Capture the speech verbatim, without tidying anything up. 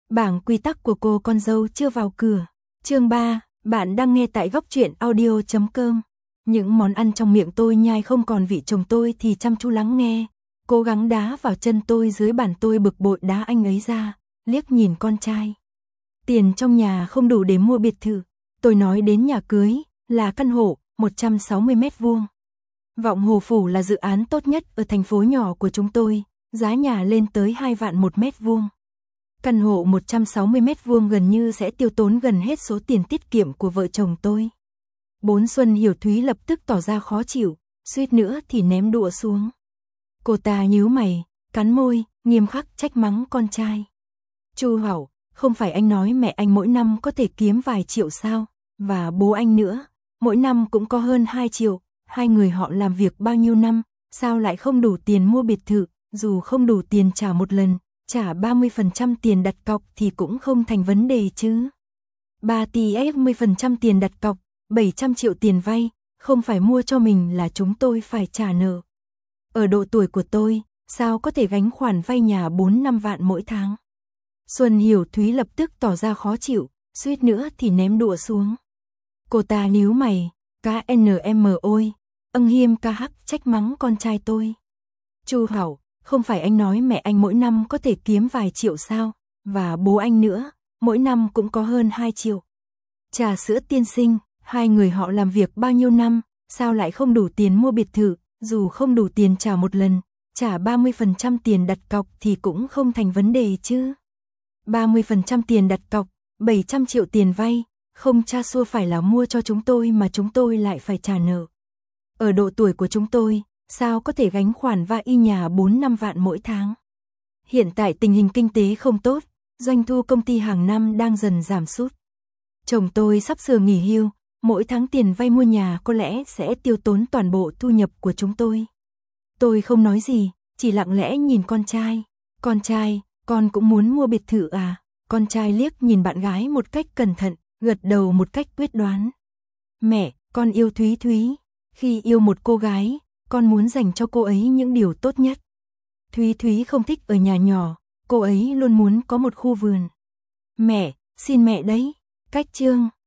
Bảng quy tắc của cô con dâu chưa vào cửa. Chương ba, bạn đang nghe tại góc truyện audio chấm com. Những món ăn trong miệng tôi nhai không còn vị chồng tôi thì chăm chú lắng nghe, cố gắng đá vào chân tôi dưới bàn tôi bực bội đá anh ấy ra, liếc nhìn con trai. Tiền trong nhà không đủ để mua biệt thự, tôi nói đến nhà cưới, là căn hộ, một trăm sáu mươi mét vuông. Vọng Hồ Phủ là dự án tốt nhất ở thành phố nhỏ của chúng tôi, giá nhà lên tới hai vạn một mét vuông. Căn hộ một trăm sáu mươi mét vuông gần như sẽ tiêu tốn gần hết số tiền tiết kiệm của vợ chồng tôi. Bốn Xuân Hiểu Thúy lập tức tỏ ra khó chịu, suýt nữa thì ném đũa xuống. Cô ta nhíu mày, cắn môi, nghiêm khắc trách mắng con trai. Chu Hảo, không phải anh nói mẹ anh mỗi năm có thể kiếm vài triệu sao, và bố anh nữa, mỗi năm cũng có hơn hai triệu, hai người họ làm việc bao nhiêu năm, sao lại không đủ tiền mua biệt thự, dù không đủ tiền trả một lần, trả ba mươi phần trăm tiền đặt cọc thì cũng không thành vấn đề chứ. ba tỷ hai mươi phần trăm tiền đặt cọc, bảy trăm triệu tiền vay, không phải mua cho mình là chúng tôi phải trả nợ. Ở độ tuổi của tôi, sao có thể gánh khoản vay nhà bốn năm vạn mỗi tháng. Xuân Hiểu Thúy lập tức tỏ ra khó chịu, suýt nữa thì ném đũa xuống. Cô ta nhíu mày, cá en em ôi, âng hiêm ca hắc trách mắng con trai tôi. Chu Hảo, không phải anh nói mẹ anh mỗi năm có thể kiếm vài triệu sao, và bố anh nữa, mỗi năm cũng có hơn hai triệu. Trà Sữa tiên sinh, hai người họ làm việc bao nhiêu năm, sao lại không đủ tiền mua biệt thự, dù không đủ tiền trả một lần, trả ba mươi phần trăm tiền đặt cọc thì cũng không thành vấn đề chứ. ba mươi phần trăm tiền đặt cọc, bảy trăm triệu tiền vay, không cha xua phải là mua cho chúng tôi mà chúng tôi lại phải trả nợ. Ở độ tuổi của chúng tôi, sao có thể gánh khoản vay nhà bốn năm vạn mỗi tháng. Hiện tại tình hình kinh tế không tốt, doanh thu công ty hàng năm đang dần giảm sút. Chồng tôi sắp sửa nghỉ hưu, mỗi tháng tiền vay mua nhà có lẽ sẽ tiêu tốn toàn bộ thu nhập của chúng tôi. Tôi không nói gì, chỉ lặng lẽ nhìn con trai. Con trai, con cũng muốn mua biệt thự à? Con trai liếc nhìn bạn gái một cách cẩn thận, gật đầu một cách quyết đoán. Mẹ, con yêu Thúy Thúy. Khi yêu một cô gái, con muốn dành cho cô ấy những điều tốt nhất. Thúy Thúy không thích ở nhà nhỏ, cô ấy luôn muốn có một khu vườn. Mẹ, xin mẹ đấy. Cách chương